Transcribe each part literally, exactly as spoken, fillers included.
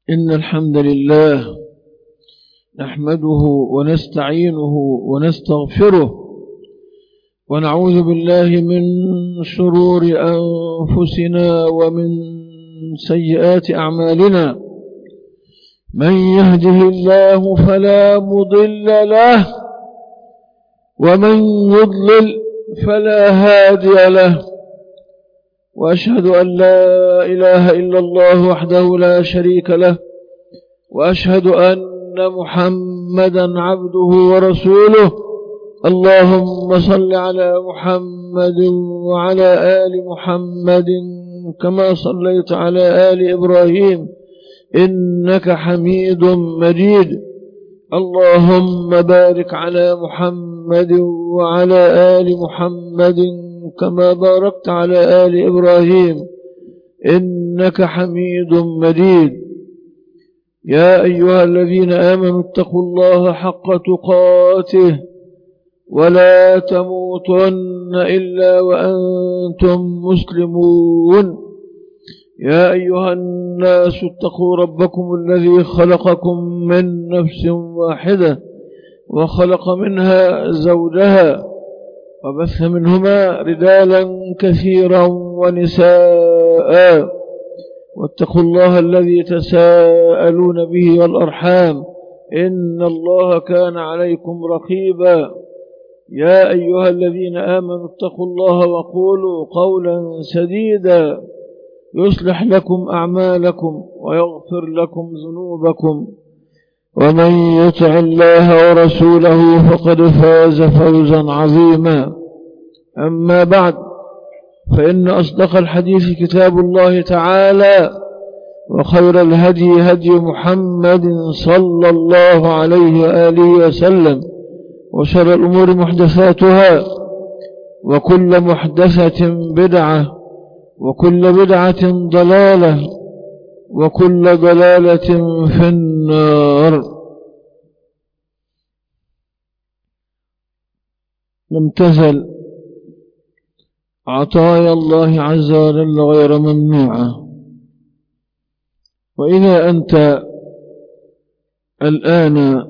إن الحمد لله نحمده ونستعينه ونستغفره ونعوذ بالله من شرور أنفسنا ومن سيئات أعمالنا. من يهده الله فلا مضل له ومن يضلل فلا هادي له، وأشهد أن لا إله إلا الله وحده لا شريك له، وأشهد أن محمدا عبده ورسوله. اللهم صل على محمد وعلى آل محمد كما صليت على آل إبراهيم إنك حميد مجيد. اللهم بارك على محمد وعلى آل محمد كما باركت على آل إبراهيم إنك حميد مجيد. يا أيها الذين آمنوا اتقوا الله حق تقاته ولا تموتن إلا وأنتم مسلمون. يا أيها الناس اتقوا ربكم الذي خلقكم من نفس واحدة وخلق منها زوجها وبث منهما رجالا كثيرا ونساء، واتقوا الله الذي تساءلون به والأرحام إن الله كان عليكم رقيبا. يا أيها الذين آمنوا اتقوا الله وقولوا قولا سديدا يصلح لكم أعمالكم ويغفر لكم ذنوبكم، ومن يطع الله ورسوله فقد فاز فوزا عظيما. أما بعد، فإن أصدق الحديث كتاب الله تعالى، وخير الهدي هدي محمد صلى الله عليه وآله وسلم، وشر الأمور محدثاتها، وكل محدثة بدعة، وكل بدعة ضلالة، وكل ضلالة في النار. لم تزل عطايا الله عز وجل غير ممنوعة، وإذا أنت الآن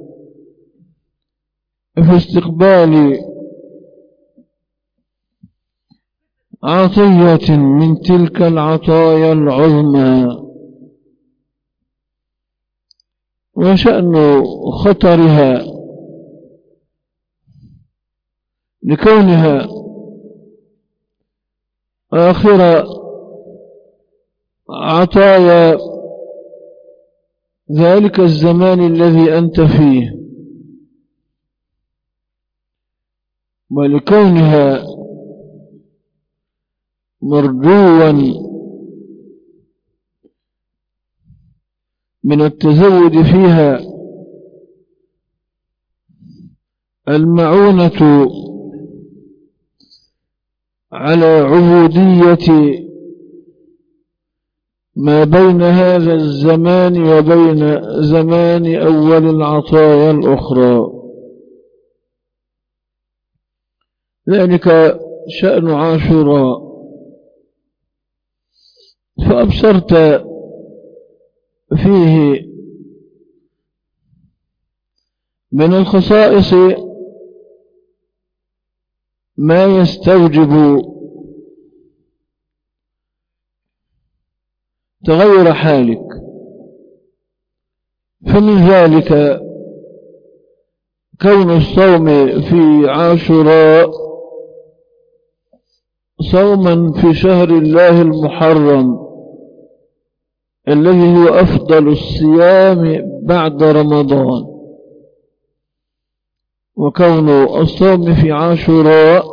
في استقبال عطية من تلك العطايا العظمى، وشأن خطرها لكونها آخر عطايا ذلك الزمان الذي أنت فيه، ولكونها مرجوا من التزود فيها المعونة على عبودية ما بين هذا الزمان وبين زمان أول العطايا الأخرى. ذلك شأن عاشوراء. فأبصرت فيه من الخصائص ما يستوجب تغير حالك، فمن ذلك كون الصوم في عاشوراء صوما في شهر الله المحرم الذي هو أفضل الصيام بعد رمضان، وكون الصوم في عاشوراء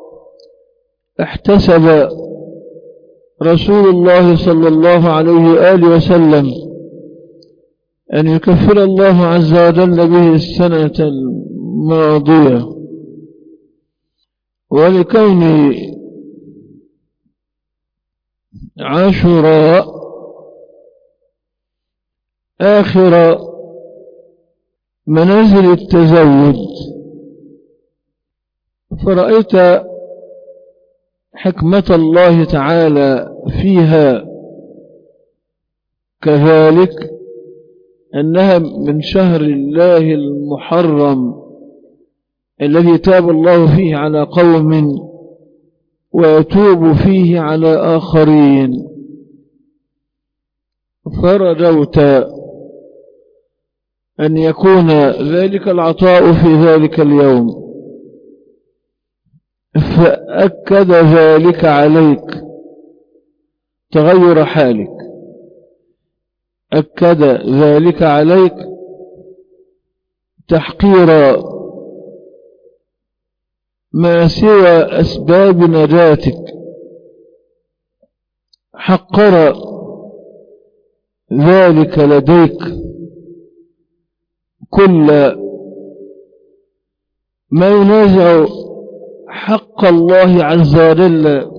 احتسب رسول الله صلى الله عليه وآله وسلم أن يكفر الله عز وجل به السنة الماضية، ولكون عاشوراء آخر منازل التزود، فرأيت حكمة الله تعالى فيها كذلك أنها من شهر الله المحرم الذي تاب الله فيه على قوم ويتوب فيه على آخرين، فرجوت أن يكون ذلك العطاء في ذلك اليوم، فأكد ذلك عليك تغير حالك، أكد ذلك عليك تحقير ما سوى أسباب نجاتك، حقر ذلك لديك كل ما ينازع حق الله عز وجل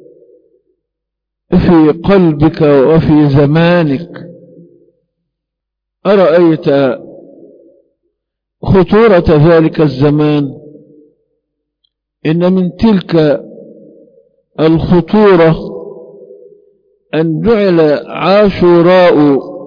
في قلبك وفي زمانك. أرأيت خطورة ذلك الزمان؟ إن من تلك الخطورة أن جعل عاشوراء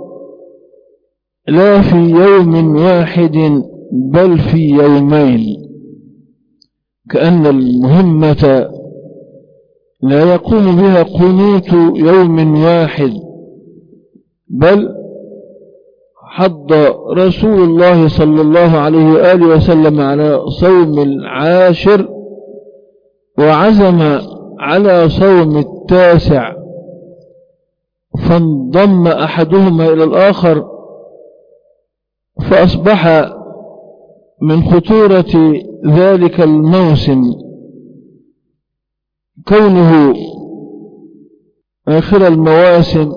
لا في يوم واحد بل في يومين، كأن المهمة لا يقوم بها قنوت يوم واحد، بل حض رسول الله صلى الله عليه وآله وسلم على صوم العاشر، وعزم على صوم التاسع، فانضم أحدهما إلى الآخر، فأصبح من خطورة ذلك الموسم كونه آخر المواسم،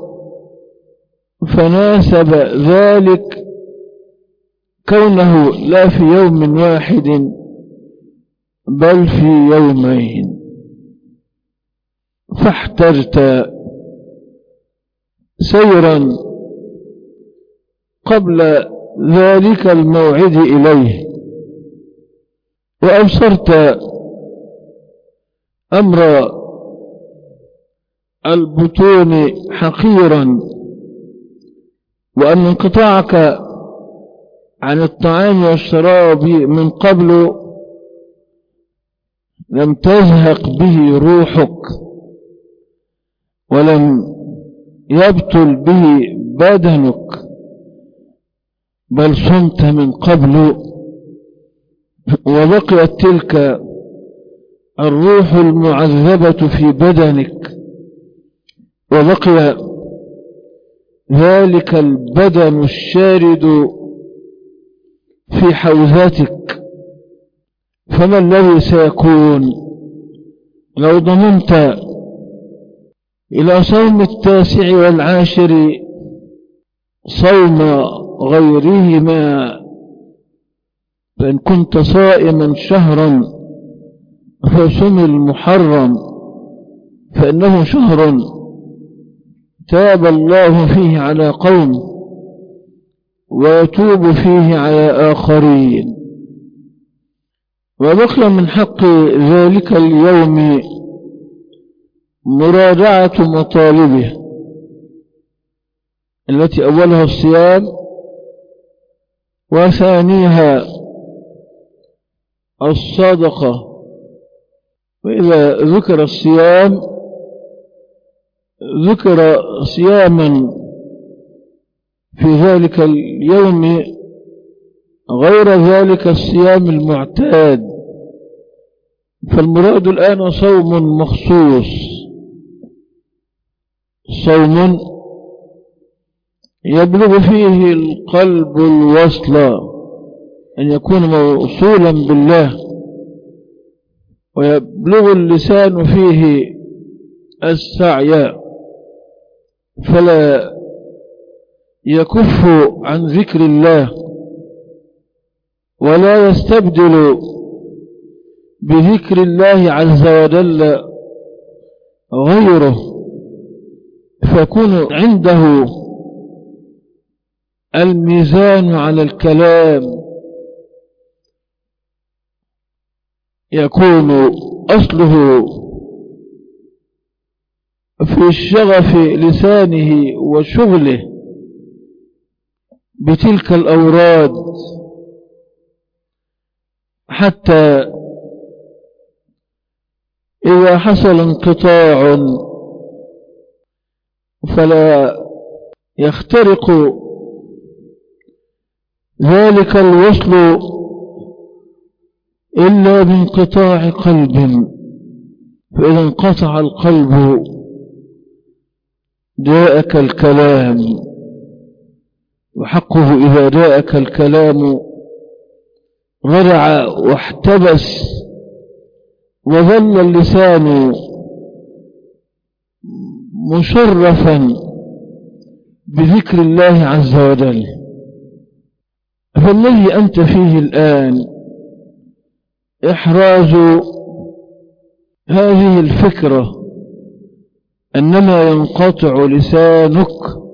فناسب ذلك كونه لا في يوم واحد بل في يومين، فاحتجت سيرا قبل ذلك الموعد إليه، وأبصرت أمر البطون حقيرا، وأن انقطاعك عن الطعام والشراب من قبل لم تزهق به روحك ولم يبطل به بدنك، بل صمت من قبل، وبقيت تلك الروح المعذبة في بدنك، وبقي ذلك البدن الشارد في حوزتك. فما الذي سيكون لو ضمنت إلى صوم التاسع والعاشر صوم غيرهما؟ فإن كنت صائما شهرا فصم المحرم، فإنه شهر تاب الله فيه على قوم ويتوب فيه على آخرين. وبقي من حق ذلك اليوم مراجعة مطالبه التي أولها الصيام، وثانيها الصدقة. وإذا ذكر الصيام ذكر صياما في ذلك اليوم غير ذلك الصيام المعتاد، فالمراد الآن صوم مخصوص، صوم يبلغ فيه القلب الوصل، أن يكون موصولا بالله، ويبلغ اللسان فيه السعي، فلا يكف عن ذكر الله ولا يستبدل بذكر الله عز وجل غيره، فيكون عنده الميزان على الكلام، يكون أصله في الشغف لسانه وشغله بتلك الأوراد حتى إذا حصل انقطاع فلا يخترق ذلك الوصل إلا بانقطاع قلب، فإذا انقطع القلب جاءك الكلام، وحقه إذا جاءك الكلام رجع واحتبس وظل اللسان مشرفا بذكر الله عز وجل. فالذي أنت فيه الآن إحراز هذه الفكرة أنما ينقطع لسانك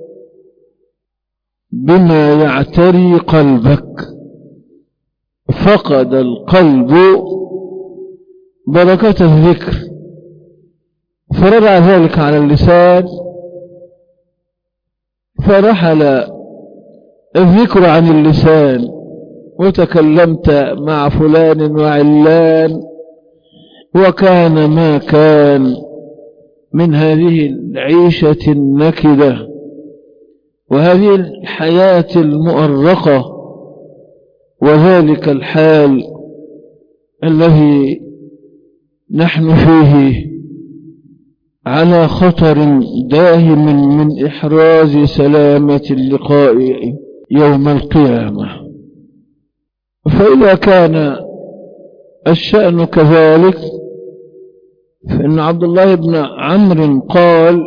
بما يعتري قلبك. فقد القلب بركة الذكر فرجع ذلك على اللسان، فرحل الذكر عن اللسان، وتكلمت مع فلان وعلان، وكان ما كان من هذه العيشة النكدة وهذه الحياة المؤرقة، وذلك الحال الذي نحن فيه على خطر دائم من إحراز سلامة اللقاء يوم القيامة. فإذا كان الشأن كذلك، فإن عبد الله بن عمرو قال: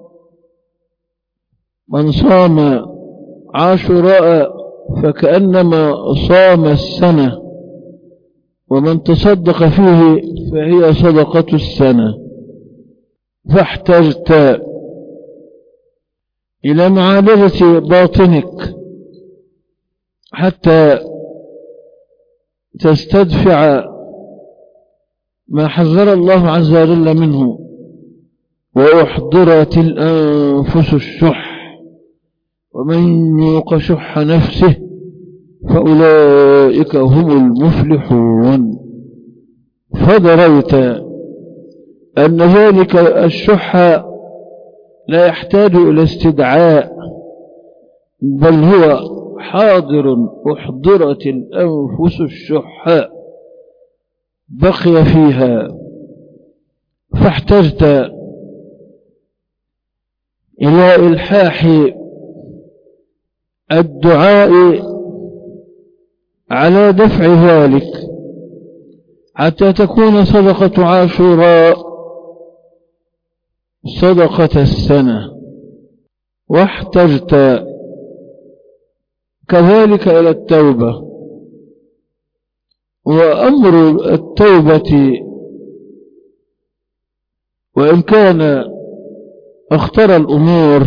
من صام عاشوراء فكأنما صام السنة، ومن تصدق فيه فهي صدقة السنة. فاحتجت إلى معالجة باطنك حتى تستدفع ما حذر الله عز وجل منه: وأحضرت الأنفس الشح ومن يوق شح نفسه فأولئك هم المفلحون. فدريت أن ذلك الشح لا يحتاج إلى استدعاء، بل هو حاضر. أحضرت الأنفس الشح بقي فيها. فاحتجت إلى إلحاح الدعاء على دفع ذلك حتى تكون صدقة عاشوراء صدقة السنة. واحتجت كذلك إلى التوبة، وأمر التوبة وإن كان اختار الأمور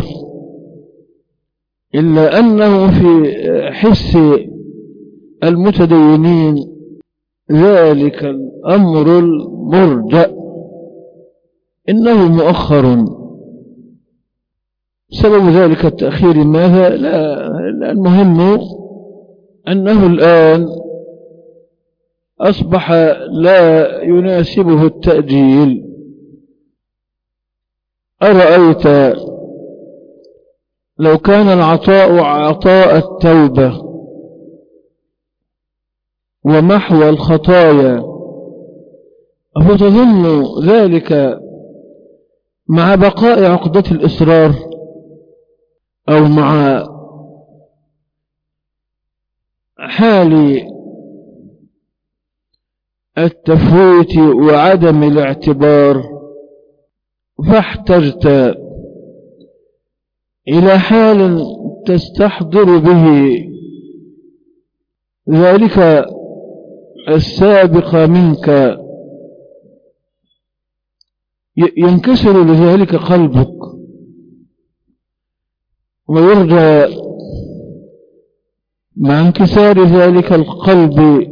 إلا أنه في حس المتدينين ذلك الأمر المرجأ إنه مؤخر. سبب ذلك التأخير ماذا؟ لا المهم أنه الآن أصبح لا يناسبه التأجيل. أرأيت لو كان العطاء عطاء التوبة ومحو الخطايا، أفتظن ذلك مع بقاء عقدة الإصرار أو مع حال التفويت وعدم الاعتبار؟ فاحتجت إلى حال تستحضر به ذلك السابق منك، ينكسر لذلك قلبك، ويرجى مع انكسار ذلك القلب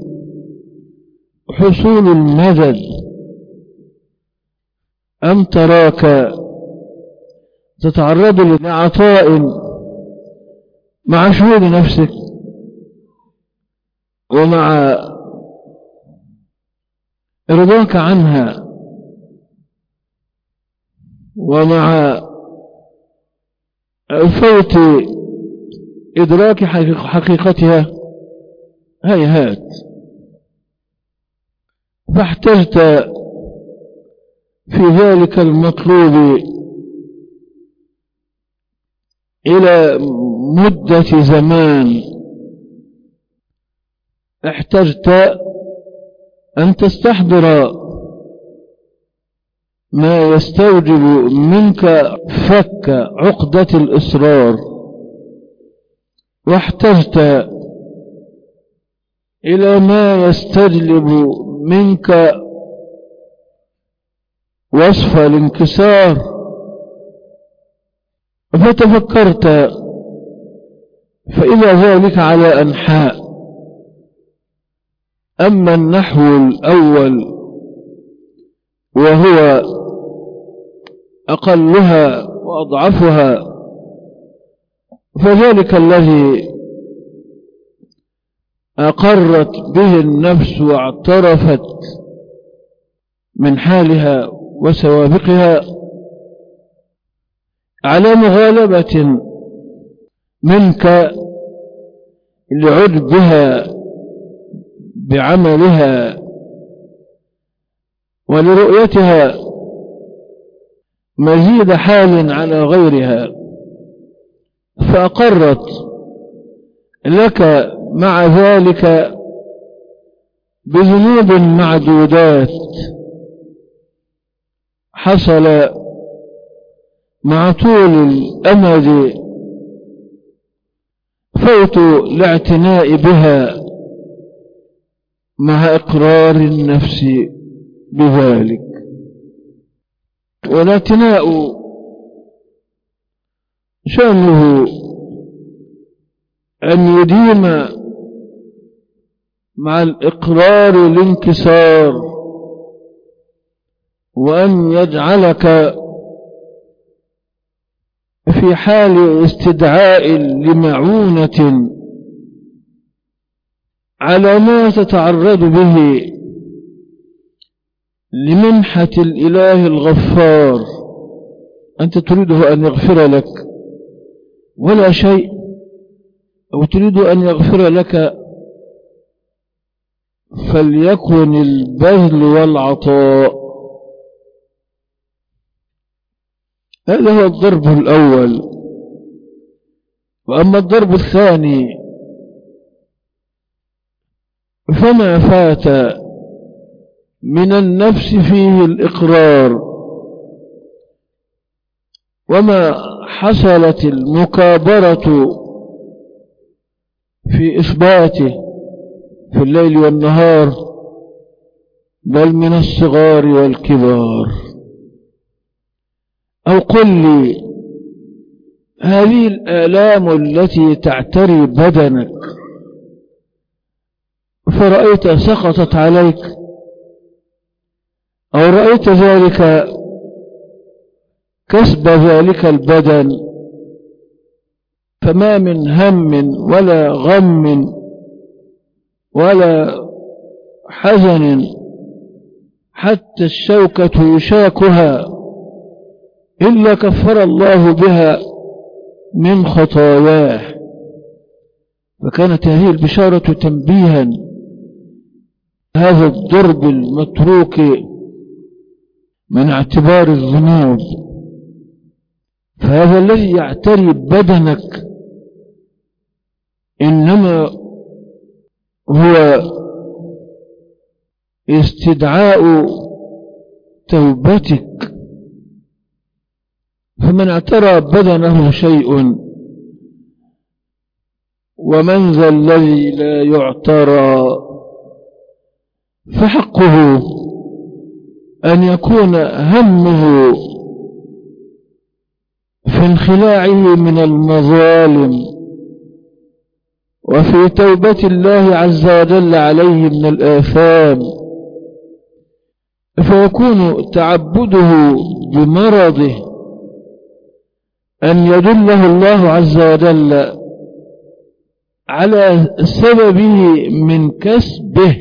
حصول المدد. أم تراك تتعرض لعطاء مع شهود نفسك ومع رضاك عنها ومع فوت إدراك حقيقتها هيهات، فاحتجت في ذلك المطلوب إلى مدة زمان، احتجت أن تستحضر ما يستوجب منك فك عقدة الإصرار، واحتجت إلى ما يستجلب منك وصف الانكسار، فتفكرت فإذا ذلك على أنحاء. أما النحو الأول وهو أقلها وأضعفها فذلك الذي أقرت به النفس واعترفت من حالها وسوابقها على مغالبة منك لعجبها بعملها ولرؤيتها مزيد حال على غيرها، فأقرت لك مع ذلك بذنوب معدودات حصل مع طول الأمد فوت الاعتناء بها مع إقرار النفس بذلك. والاعتناء شأنه أن يديم مع الإقرار الانكسار، وأن يجعلك في حال استدعاء لمعونة على ما تتعرض به لمنحة الإله الغفار. أنت تريده أن يغفر لك ولا شيء، أو تريد أن يغفر لك فليكن البذل والعطاء. هذا هو الضرب الأول. وأما الضرب الثاني فما فات من النفس فيه الإقرار، وما حصلت المكابرة في إثباته في الليل والنهار، بل من الصغار والكبار. أو قل لي هذه الآلام التي تعتري بدنك فرأيت سقطت عليك، أو رأيت ذلك كسب ذلك البدن، فما من هم ولا غم ولا حزن حتى الشوكة يشاكها إلا كفر الله بها من خطاياه. فكانت هذه البشارة تنبيها هذا الضرب المتروك من اعتبار الذنوب. فهذا الذي يعتري بدنك إنما هو استدعاء توبتك. فمن اعترى بدنه شيء، ومن ذا الذي لا يعترى، فحقه أن يكون همه في انخلاعه من المظالم وفي توبة الله عز وجل عليه من الآثام، فيكون تعبده بمرضه أن يدله الله عز وجل على سببه من كسبه،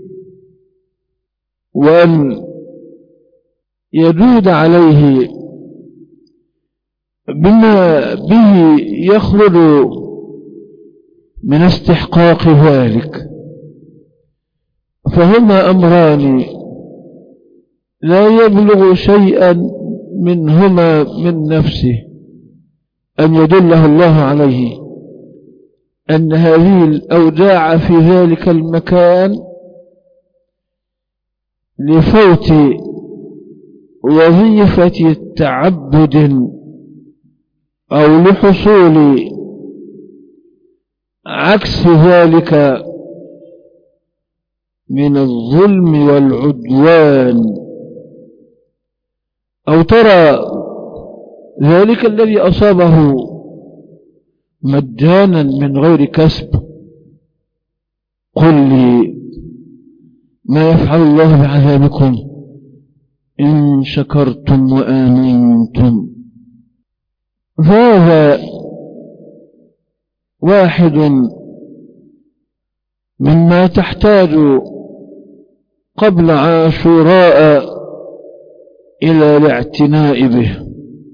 وأن يجود عليه بما به يخرج من استحقاق ذلك. فهما أمران لا يبلغ شيئا منهما من نفسه أن يدله الله عليه أن هذه الأوجاع في ذلك المكان لفوت وظيفة تعبد أو لحصول عكس ذلك من الظلم والعدوان، أو ترى ذلك الذي أصابه مجانا من غير كسب. قل لي ما يفعل الله بعذابكم إن شكرتم وآمنتم. فهذا واحد مما تحتاج قبل عاشوراء إلى الاعتناء به.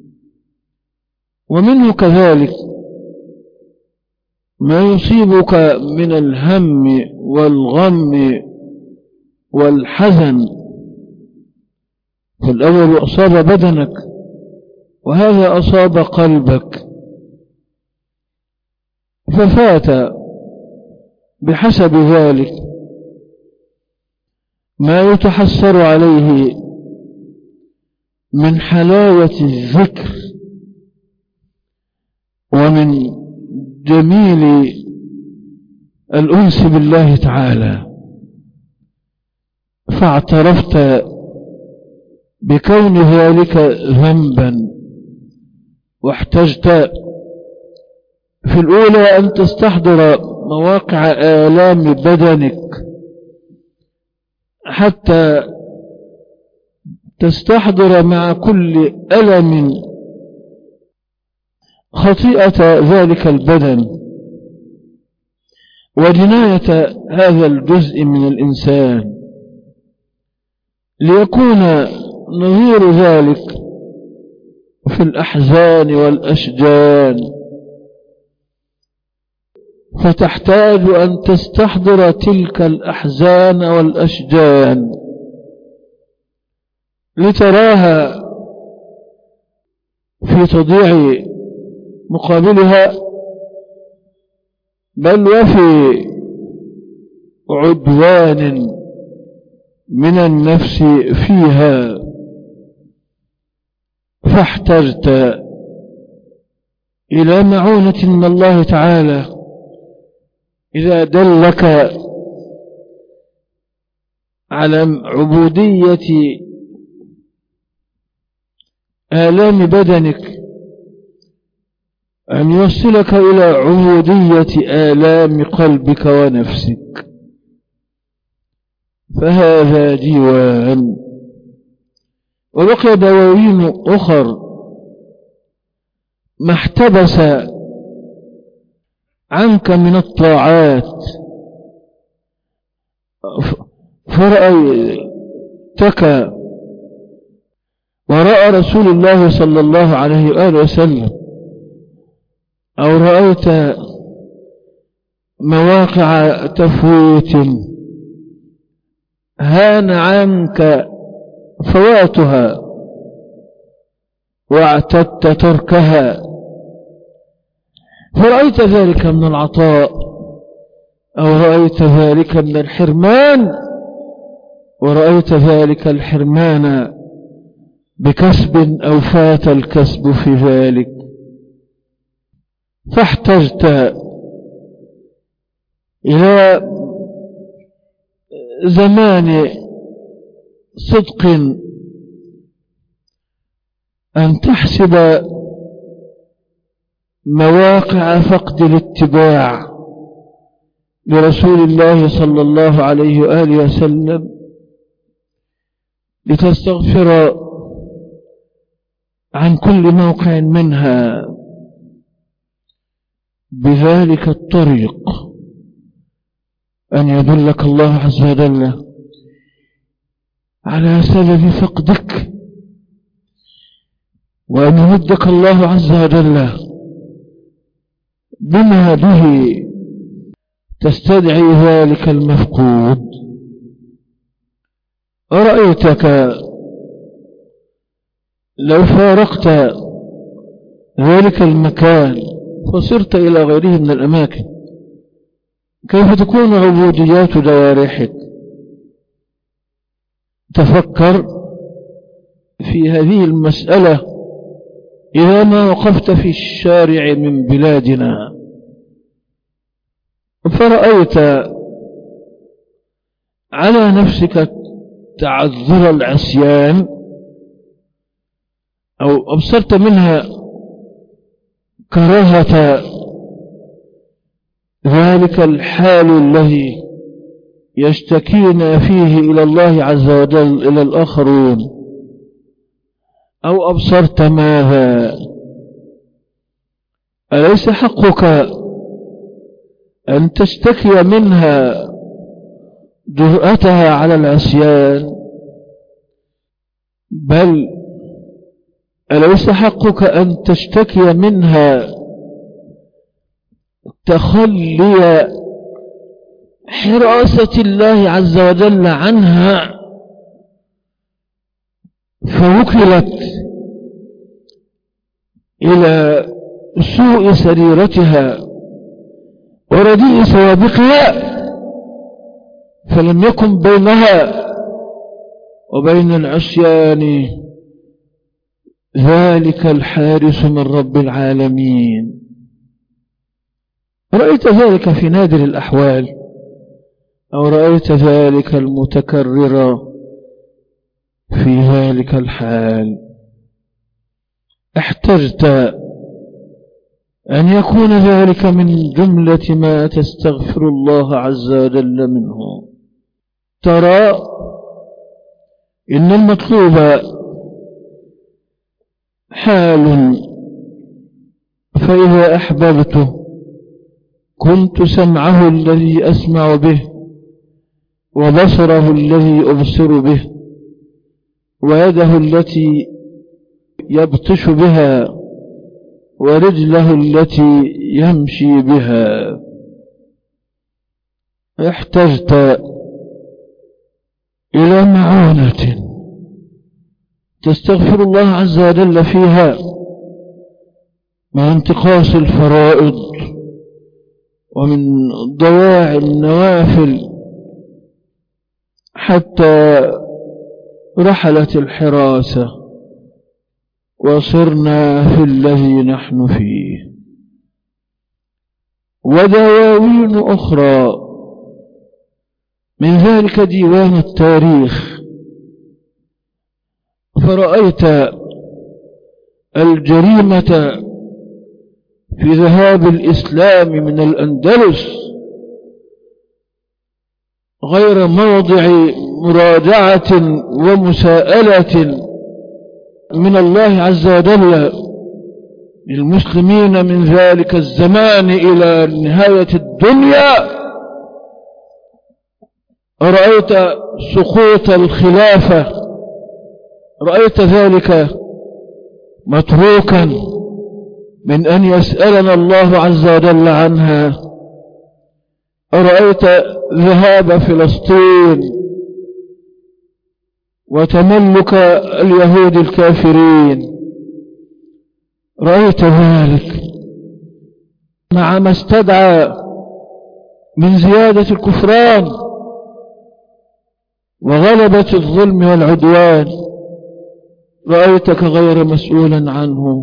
ومنه كذلك ما يصيبك من الهم والغم والحزن، فالأول أصاب بدنك وهذا أصاب قلبك، ففات بحسب ذلك ما يتحسر عليه من حلاوة الذكر ومن جميل الأنس بالله تعالى، فاعترفت بكون ذلك ذنبا، واحتجت في الأولى أن تستحضر مواقع آلام بدنك حتى تستحضر مع كل ألم خطيئة ذلك البدن وجناية هذا الجزء من الإنسان، ليكون نظير ذلك في الأحزان والأشجان. فتحتاج أن تستحضر تلك الأحزان والأشجان لتراها في تضييع مقابلها، بل وفي عدوان من النفس فيها. فاحتجت إلى معونة من الله تعالى إذا دلك على عبودية آلام بدنك أن يوصلك إلى عبودية آلام قلبك ونفسك. فهذا ديوان. وبقي دواوين أخر ما احتبس عنك من الطاعات، فرأيتك ورأى رسول الله صلى الله عليه وآله وسلم، أو رأيت مواقع تفويت هان عنك فواتها واعتدت تركها، فرأيت ذلك من العطاء أو رأيت ذلك من الحرمان، ورأيت ذلك الحرمان بكسب أو فات الكسب في ذلك، فاحتجت إلى زمان صدق أن تحسب مواقع فقد الاتباع لرسول الله صلى الله عليه وآله وسلم، لتستغفر عن كل موقع منها بذلك الطريق. أن يدلك الله عز وجل على سبب فقدك، وأن يمدك الله عز وجل بما به تستدعي ذلك المفقود. أرأيتك لو فارقت ذلك المكان فصرت إلى غيره من الأماكن، كيف تكون عبوديات جوارحك؟ تفكر في هذه المسألة إذا ما وقفت في الشارع من بلادنا فرأيت على نفسك تعذر العصيان، أو أبصرت منها كراهة ذلك الحال الذي يشتكين فيه إلى الله عز وجل إلى الآخرون، أو أبصرت ماذا؟ أليس حقك أن تشتكي منها جرأتها على العصيان؟ بل أليس حقك أن تشتكي منها تخلي حراسة الله عز وجل عنها فوكلت إلى سوء سريرتها ورديء سوابقها، فلم يكن بينها وبين العصيان ذلك الحارس من رب العالمين؟ رأيت ذلك في نادر الأحوال، أو رأيت ذلك المتكرر في ذلك الحال؟ احتجت أن يكون ذلك من جملة ما تستغفر الله عز وجل منه. ترى إن المطلوب حال، فإذا أحببته كنت سمعه الذي أسمع به، وبصره الذي أبصر به، ويده التي يبطش بها، ورجله التي يمشي بها. احتجت إلى معونة تستغفر الله عز وجل فيها مع انتقاص الفرائض ومن ضواع النوافل، حتى رحلت الحراسة وصرنا في الذي نحن فيه. ودواوين أخرى من ذلك ديوان التاريخ، فرأيت الجريمة في ذهاب الإسلام من الأندلس غير موضع مراجعة ومساءلة من الله عز وجل للمسلمين من ذلك الزمان إلى نهاية الدنيا. رأيت سقوط الخلافة، رأيت ذلك متروكا من أن يسألنا الله عز وجل عنها. رأيت ذهاب فلسطين وتملك اليهود الكافرين، رأيت ذلك مع ما استدعى من زيادة الكفران وغلبة الظلم والعدوان، رأيتك غير مسؤولا عنه.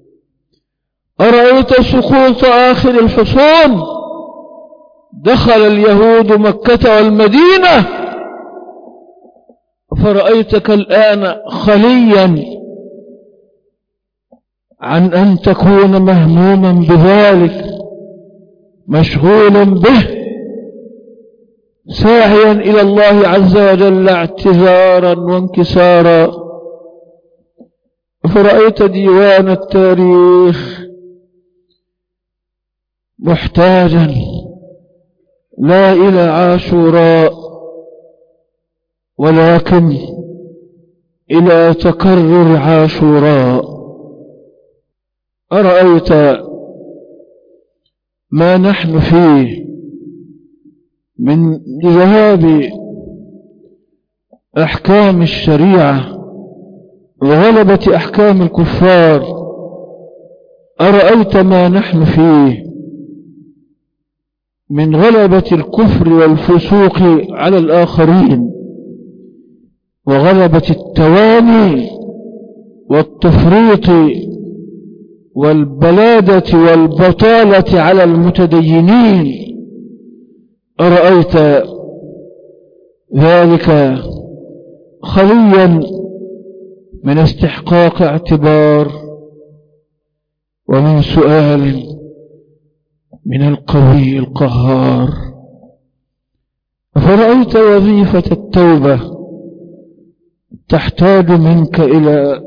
أرأيت سقوط آخر الحصون، دخل اليهود مكة والمدينة، فرأيتك الآن خليا عن أن تكون مهموما بذلك، مشغولا به، ساعيا إلى الله عز وجل اعتذارا وانكسارا. فرأيت ديوان التاريخ محتاجا لا إلى عاشوراء ولكن إلى تكرر عاشوراء. أرأيت ما نحن فيه من ذهاب أحكام الشريعة وغلبة أحكام الكفار؟ أرأيت ما نحن فيه من غلبة الكفر والفسوق على الآخرين وغلبة التواني والتفريط والبلادة والبطالة على المتدينين؟ أرأيت ذلك خليا من استحقاق اعتبار ومن سؤال من القوي القهار؟ فرأيت وظيفة التوبة تحتاج منك إلى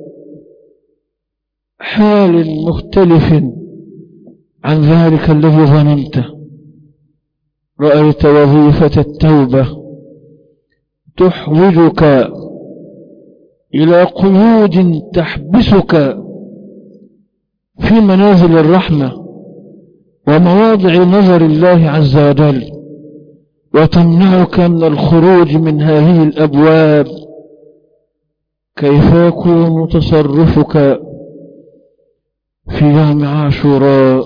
حال مختلف عن ذلك الذي ظننته. رأيت وظيفة التوبة تحوجك إلى قيود تحبسك في منازل الرحمة ومواضع نظر الله عز وجل وتمنعك من الخروج من هذه الأبواب. كيف يكون تصرفك في يوم عاشوراء؟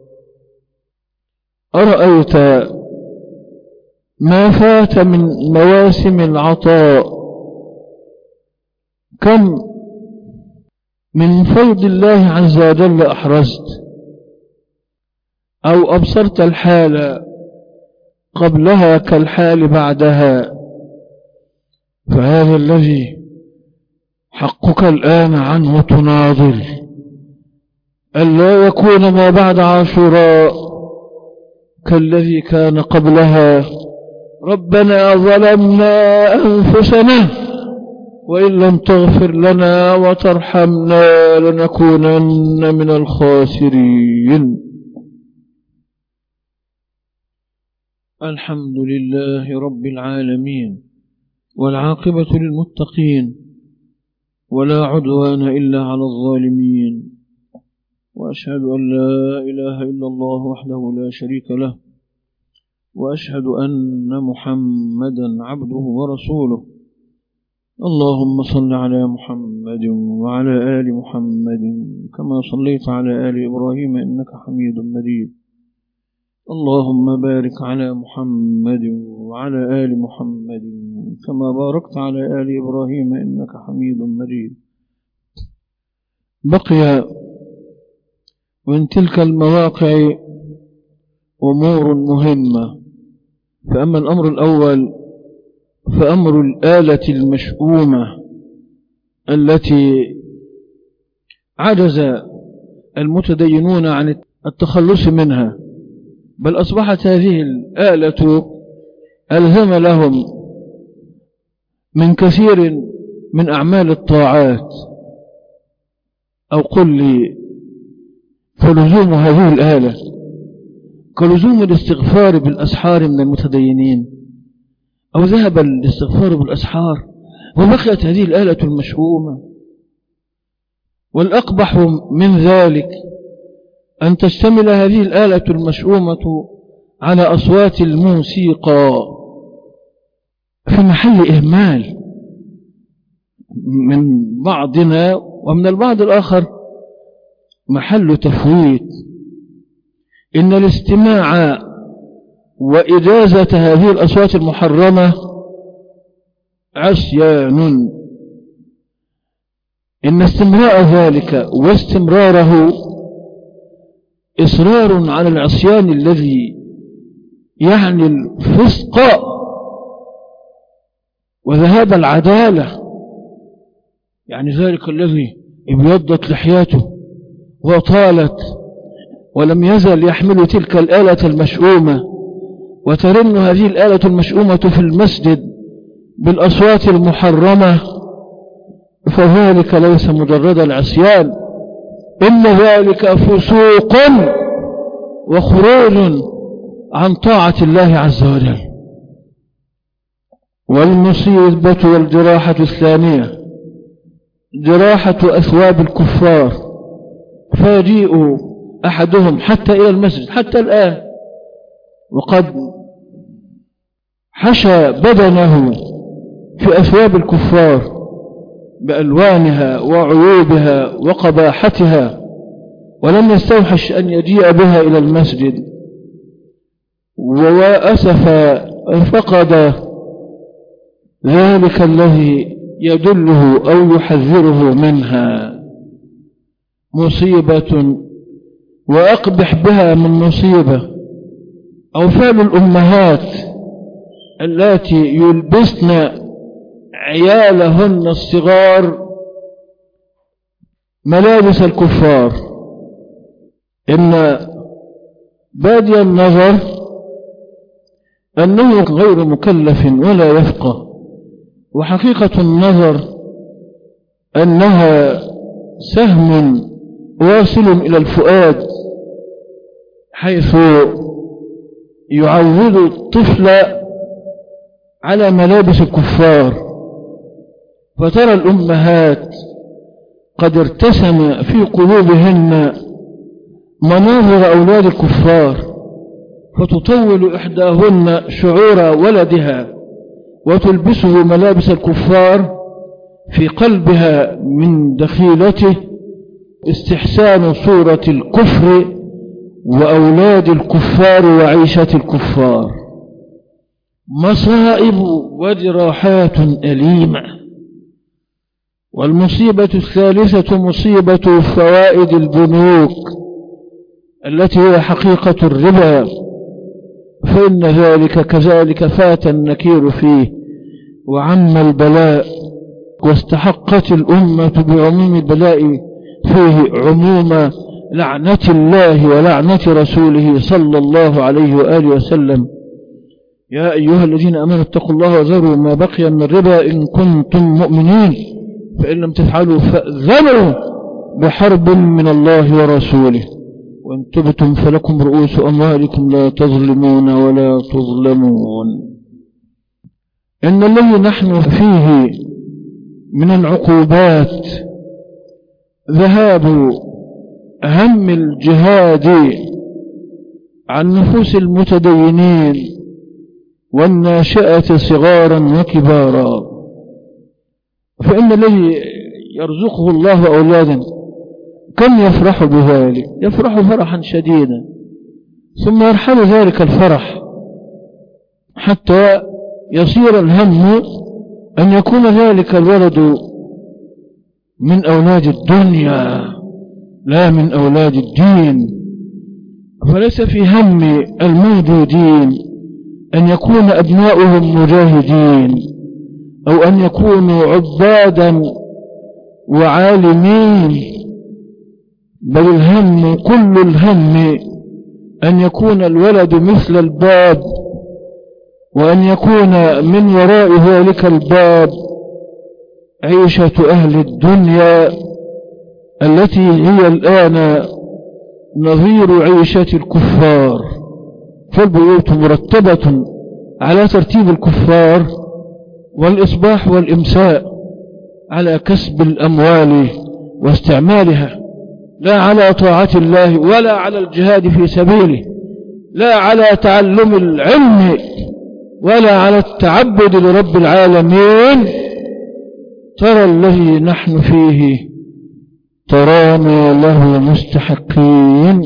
أرأيت ما فات من مواسم العطاء؟ كم من فضل الله عز وجل أحرزت أو أبصرت الحال قبلها كالحال بعدها؟ فهذا الذي حقك الآن عنه تناظر، ألا يكون ما بعد عاشوراء كالذي كان قبلها. ربنا ظلمنا أنفسنا وإن لم تغفر لنا وترحمنا لنكونن من الخاسرين. الحمد لله رب العالمين، والعاقبة للمتقين، ولا عدوان إلا على الظالمين، وأشهد أن لا إله إلا الله وحده لا شريك له، وأشهد أن محمدا عبده ورسوله. اللهم صل على محمد وعلى آل محمد كما صليت على آل إبراهيم إنك حميد مجيد. اللهم بارك على محمد وعلى آل محمد كما باركت على آل إبراهيم إنك حميد مجيد. بقي من تلك المواقع أمور مهمة، فأما الأمر الأول فأمر الآلة المشؤومة التي عجز المتدينون عن التخلص منها، بل أصبحت هذه الآلة ألزم لهم من كثير من أعمال الطاعات. أو قل لي، فلزوم هذه الآلة كلزوم الاستغفار بالأسحار من المتدينين، أو ذهب الاستغفار بالأسحار وبقيت هذه الآلة المشؤومة. والأقبح من ذلك أن تشتمل هذه الآلة المشؤومة على أصوات الموسيقى في محل إهمال من بعضنا، ومن البعض الآخر محل تفويت. إن الاستماع وإجازة هذه الأصوات المحرمة عصيان. إن استمراء ذلك واستمراره إصرار على العصيان الذي يعني الفسق وذهاب العدالة. يعني ذلك الذي ابيضت لحياته وطالت ولم يزل يحمل تلك الآلة المشؤومة، وترن هذه الآلة المشؤومة في المسجد بالأصوات المحرمة، فذلك ليس مجرد العصيان، إن ذلك فسوق وخروج عن طاعة الله عز وجل. والمصيبة والجراحة الثانية جراحة أثواب الكفار، فيجيء أحدهم حتى إلى المسجد حتى الآن وقد حشى بدنه في أثواب الكفار بألوانها وعيوبها وقباحتها، ولم يستوحش أن يجيء بها إلى المسجد، وأسف فقد ذلك الذي يدله أو يحذره منها. مصيبة وأقبح بها من مصيبة أو فعل الأمهات التي يلبسن عيالهن الصغار ملابس الكفار. إن بادي النظر أنه غير مكلف ولا يفقه، وحقيقة النظر أنها سهم واصل إلى الفؤاد، حيث يعود الطفل على ملابس الكفار، فترى الأمهات قد ارتسم في قلوبهن مناظر أولاد الكفار، فتطول إحداهن شعور ولدها وتلبسه ملابس الكفار، في قلبها من دخيلته استحسان صورة الكفر وأولاد الكفار وعيشة الكفار. مصائب وجراحات أليمة. والمصيبة الثالثة مصيبة فوائد البنوك التي هي حقيقة الربا، فإن ذلك كذلك فات النكير فيه وعم البلاء، واستحقت الأمة بعموم البلاء فيه عموم لعنة الله ولعنة رسوله صلى الله عليه وآله وسلم. يا أيها الذين آمنوا اتقوا الله وذروا ما بقي من الربا إن كنتم مؤمنين، فإن لم تفعلوا فأذنوا بحرب من الله ورسوله، وإن تبتم فلكم رؤوس أموالكم لا تظلمون ولا تظلمون. إن الذي نحن فيه من العقوبات ذهاب هم الجهاد عن نفوس المتدينين والناشئة صغارا وكبارا. فإن الذي يرزقه الله أولادا كم يفرح بذلك، يفرح فرحا شديدا، ثم يرحل ذلك الفرح حتى يصير الهم أن يكون ذلك الولد من أولاد الدنيا لا من أولاد الدين. فليس في هم الموجودين أن يكون أبناؤهم مجاهدين أو أن يكونوا عبادا وعالمين، بل الهم كل الهم أن يكون الولد مثل الباب، وأن يكون من وراء ذلك الباب عيشة أهل الدنيا التي هي الآن نظير عيشة الكفار. فالبيوت مرتبة على ترتيب الكفار، والإصباح والإمساء على كسب الأموال واستعمالها، لا على طاعة الله ولا على الجهاد في سبيله، لا على تعلم العلم ولا على التعبد لرب العالمين. ترى الذي نحن فيه ترانا له مستحقين،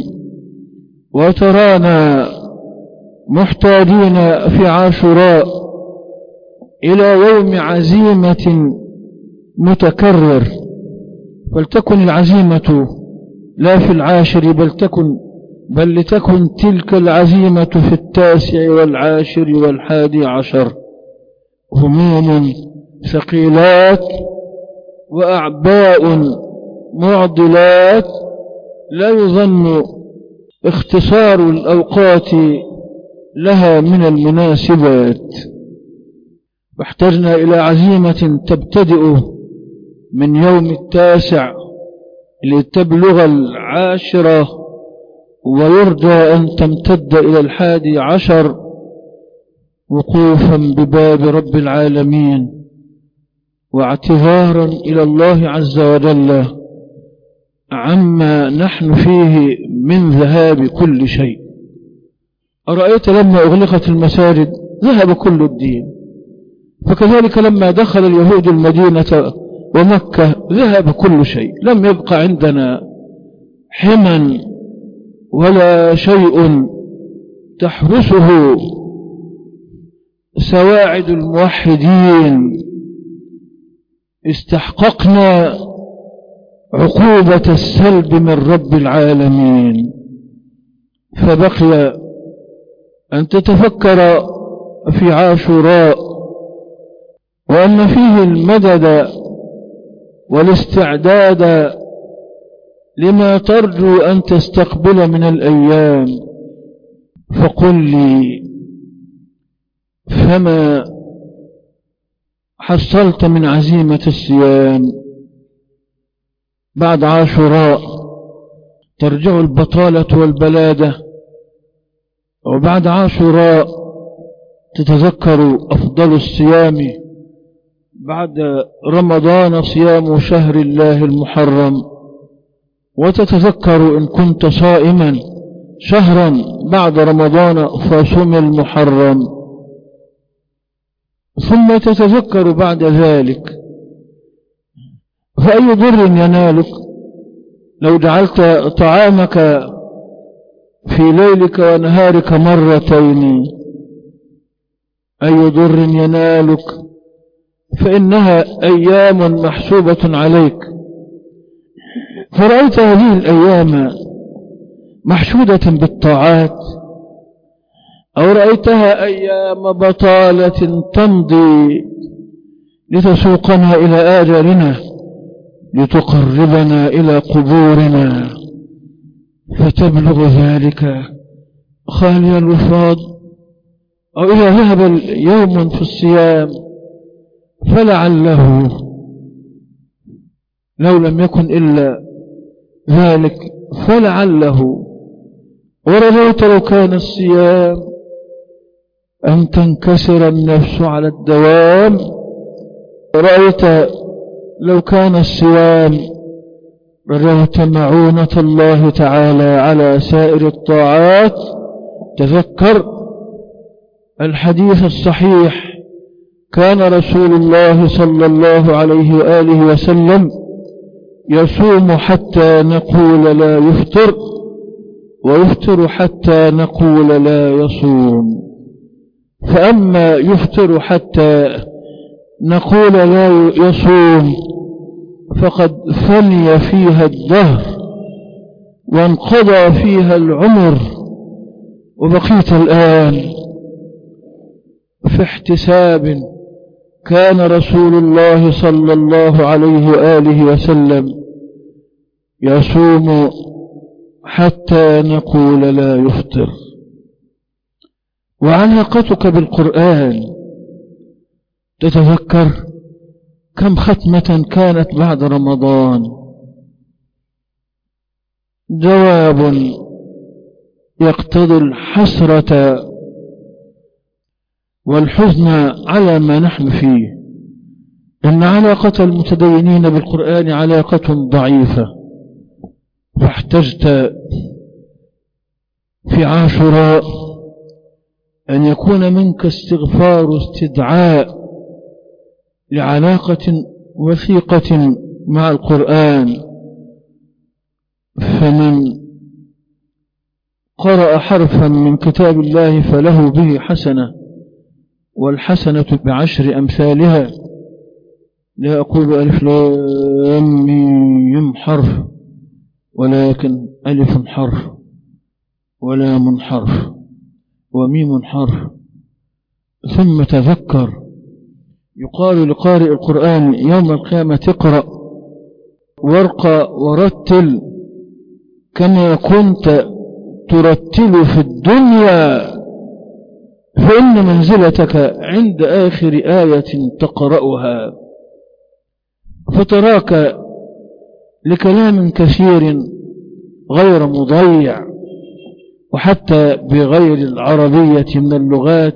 وترانا محتاجين في عاشوراء إلى يوم عزيمة متكرر، فلتكن العزيمة لا في العاشر بل تكن بل لتكن تلك العزيمة في التاسع والعاشر والحادي عشر. هموم ثقيلات وأعباء معضلات لا يظن اختصار الأوقات لها من المناسبات. واحتجنا إلى عزيمة تبتدئ من يوم التاسع لتبلغ العاشرة ويرجى أن تمتد إلى الحادي عشر وقوفا بباب رب العالمين واعتذارا إلى الله عز وجل عما نحن فيه من ذهاب كل شيء. أرأيت لما أغلقت المساجد ذهب كل الدين، فكذلك لما دخل اليهود المدينة ومكة ذهب كل شيء، لم يبقى عندنا حما ولا شيء تحرسه سواعد الموحدين. استحققنا عقوبة السلب من رب العالمين، فبقي أن تتفكر في عاشوراء وأن فيه المدد والاستعداد لما ترجو أن تستقبل من الأيام. فقل لي فما حصلت من عزيمة الصيام؟ بعد عاشوراء ترجع البطالة والبلادة، وبعد عاشوراء تتذكر أفضل الصيام بعد رمضان صيام شهر الله المحرم، وتتذكر إن كنت صائما شهرا بعد رمضان فصم المحرم، ثم تتذكر بعد ذلك. فأي ضر ينالك لو جعلت طعامك في ليلك ونهارك مرتين؟ أي ضر ينالك؟ فإنها أيام محسوبة عليك. فرأيت هذه الأيام محشودة بالطاعات، أو رأيتها أيام بطالة تمضي لتسوقنا إلى آجالنا، لتقربنا إلى قبورنا، فتبلغ ذلك خالي الوفاض؟ أو إذا ذهب يوم في الصيام فلعله لو لم يكن إلا ذلك فلعله، ورجوت لو كان الصيام أن تنكسر النفس على الدوام. رأيت لو كان الصيام رجوت معونة الله تعالى على سائر الطاعات. تذكر الحديث الصحيح، كان رسول الله صلى الله عليه وآله وسلم يصوم حتى نقول لا يفطر، ويفطر حتى نقول لا يصوم. فأما يفطر حتى نقول لا يصوم فقد فني فيها الدهر وانقضى فيها العمر، وبقيت الآن في احتساب. كان رسول الله صلى الله عليه وآله وسلم يصوم حتى نقول لا يفطر. وعلاقتك بالقرآن، تتذكر كم ختمة كانت بعد رمضان؟ جواب يقتضي الحسرة والحزن على ما نحن فيه. إن علاقة المتدينين بالقرآن علاقة ضعيفة، فاحتجت في عاشوراء أن يكون منك استغفار استدعاء لعلاقة وثيقة مع القرآن. فمن قرأ حرفا من كتاب الله فله به حسنة، والحسنة بعشر أمثالها. لا أقول ألف لام ميم حرف، ولكن ألف حرف ولام حرف وميم حرف. ثم تذكر، يقال لقارئ القرآن يوم القيامة اقرأ وارقى ورتل كما كنت ترتل في الدنيا، فإن منزلتك عند آخر آية تقرأها. فتراك لكلام كثير غير مضيع وحتى بغير العربية من اللغات،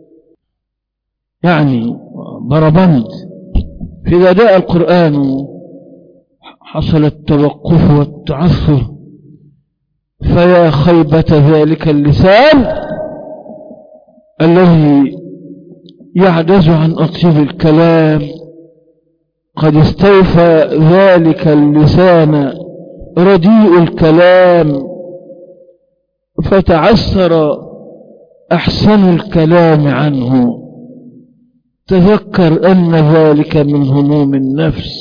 يعني بربند. فإذا جاء القرآن حصل التوقف والتعثر، فيا خيبة ذلك اللسان الذي يعجز عن أطيب الكلام. قد استوفى ذلك اللسان رديء الكلام، فتعسر أحسن الكلام عنه. تذكر أن ذلك من هموم النفس،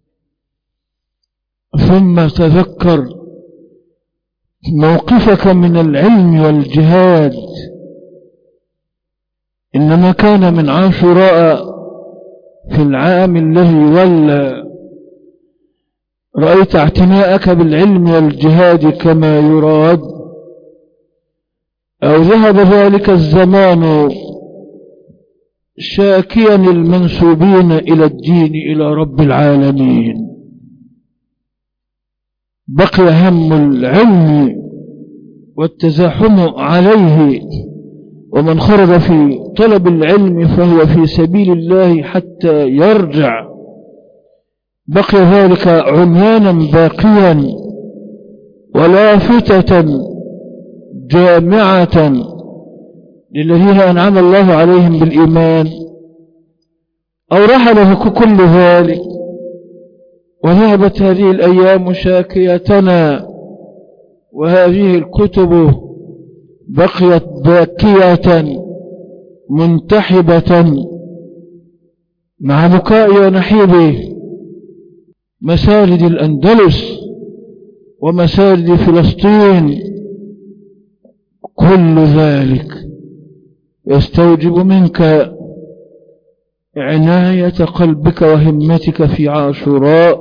ثم تذكر موقفك من العلم والجهاد. إنما كان من عاشوراء في العام الذي ولى رأيت اعتناءك بالعلم والجهاد كما يراد، أو ذهب ذلك الزمان شاكيا المنسوبين إلى الدين إلى رب العالمين. بقي هم العلم والتزاحم عليه، ومن خرج في طلب العلم فهو في سبيل الله حتى يرجع. بقي ذلك عنوانا باقيا ولافتة جامعة للذين أنعم الله عليهم بالإيمان، أو رحل كل ذلك وذهبت هذه الأيام شاكيتنا، وهذه الكتب بقيت باكية منتحبة مع بكاء ونحيب مساجد الأندلس ومساجد فلسطين. كل ذلك يستوجب منك عناية قلبك وهمتك في عاشوراء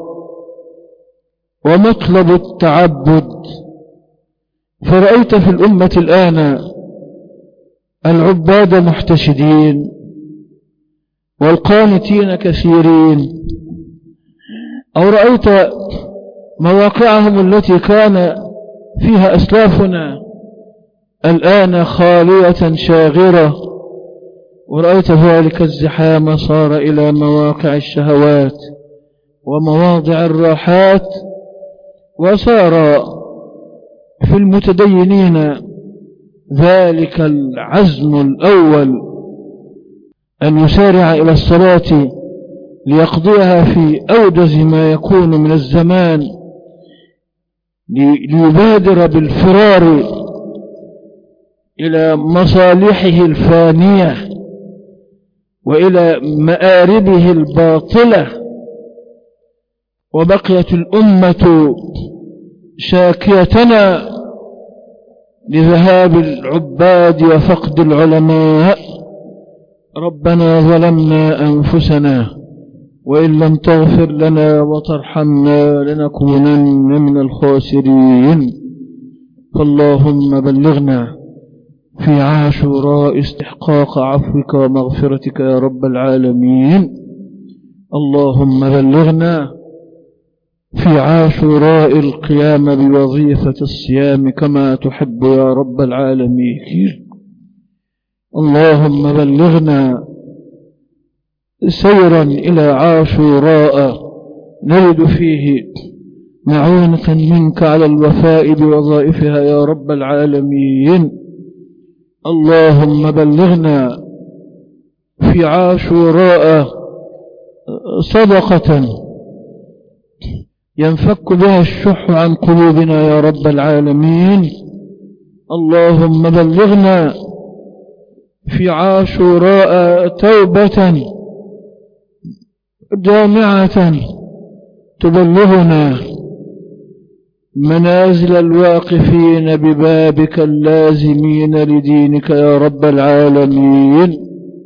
ومطلب التعبد. فرأيت في الأمة الآن العباد محتشدين والقانتين كثيرين، أو رأيت مواقعهم التي كان فيها أسلافنا الآن خالية شاغرة، ورأيت ذلك الزحام صار إلى مواقع الشهوات ومواضع الراحات، وصار في المتدينين ذلك العزم الأول أن يسارع إلى الصلاة ليقضيها في أوجز ما يكون من الزمان، ليبادر بالفرار إلى مصالحه الفانية وإلى مآربه الباطلة. وبقيت الأمة شاكيتنا لذهاب العباد وفقد العلماء. ربنا ظلمنا أنفسنا وإن لم تغفر لنا وترحمنا لنكونن من الخاسرين. فاللهم بلغنا في عاشوراء استحقاق عفوك ومغفرتك يا رب العالمين. اللهم بلغنا في عاشوراء القيام بوظيفة الصيام كما تحب يا رب العالمين. اللهم بلغنا سيرا إلى عاشوراء نجد فيه معونة منك على الوفاء بوظائفها يا رب العالمين. اللهم بلغنا في عاشوراء صدقة ينفك بها الشح عن قلوبنا يا رب العالمين. اللهم بلغنا في عاشوراء توبة جامعة تبلغنا منازل الواقفين ببابك اللازمين لدينك يا رب العالمين.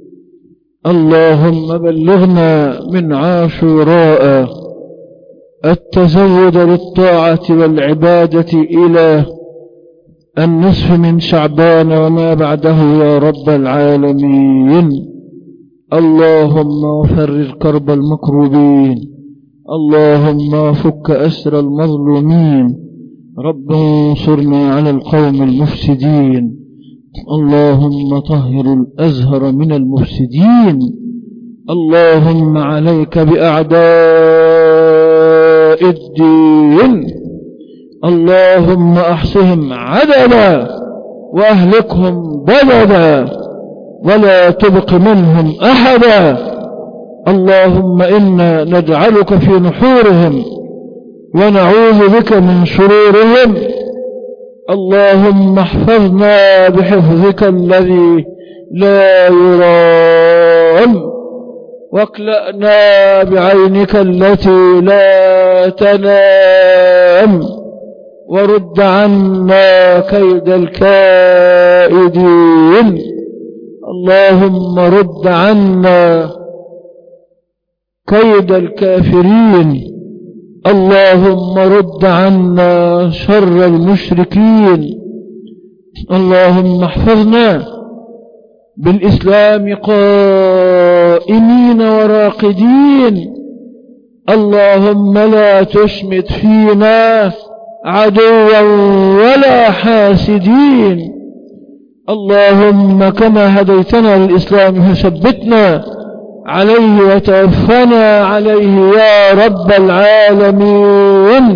اللهم بلغنا من عاشوراء التزود للطاعة والعبادة إلى النصف من شعبان وما بعده يا رب العالمين. اللهم فرج كرب المكروبين، اللهم فك أسر المظلومين، رب انصرنا على القوم المفسدين. اللهم طهر الأزهر من المفسدين. اللهم عليك بأعداء الدين. اللهم أحصهم عددا وأهلكهم بددا ولا تبق منهم أحدا. اللهم إنا نجعلك في نحورهم ونعوذ بك من شرورهم. اللهم احفظنا بحفظك الذي لا يرام، واكلأنا بعينك التي لا تنام، ورد عنا كيد الكائدين. اللهم رد عنا كيد الكافرين. اللهم رد عنا شر المشركين. اللهم احفظنا بالإسلام قائمين وراقدين. اللهم لا تشمت فينا عدوا ولا حاسدين. اللهم كما هديتنا للإسلام فثبتنا عليه وتوفنا عليه يا رب العالمين.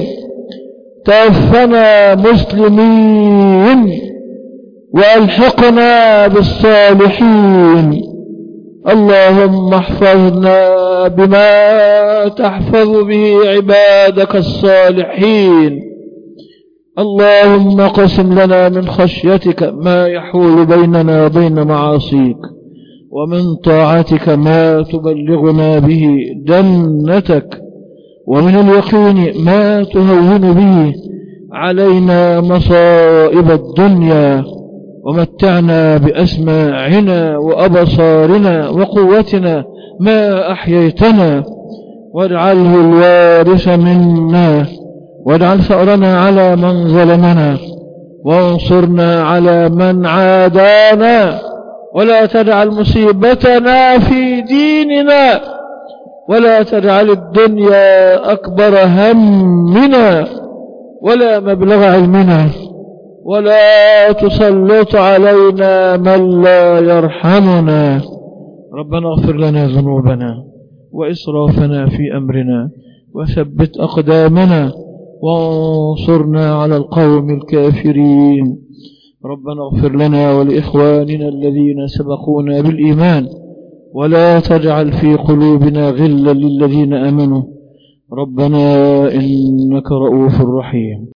توفنا مسلمين وألحقنا بالصالحين. اللهم احفظنا بما تحفظ به عبادك الصالحين. اللهم قسم لنا من خشيتك ما يحول بيننا وبين معاصيك، ومن طاعتك ما تبلغنا به جنتك، ومن اليقين ما تهون به علينا مصائب الدنيا، ومتعنا بأسماعنا وأبصارنا وقوتنا ما أحييتنا، واجعله الوارث منا، واجعل ثأرنا على من ظلمنا، وانصرنا على من عادانا، ولا تجعل مصيبتنا في ديننا، ولا تجعل الدنيا أكبر همنا ولا مبلغ علمنا، ولا تسلط علينا من لا يرحمنا. ربنا اغفر لنا ذنوبنا وإسرافنا في أمرنا، وثبت أقدامنا، وانصرنا على القوم الكافرين. ربنا اغفر لنا ولإخواننا الذين سبقونا بالإيمان، ولا تجعل في قلوبنا غلا للذين آمنوا. ربنا إنك رؤوف رحيم.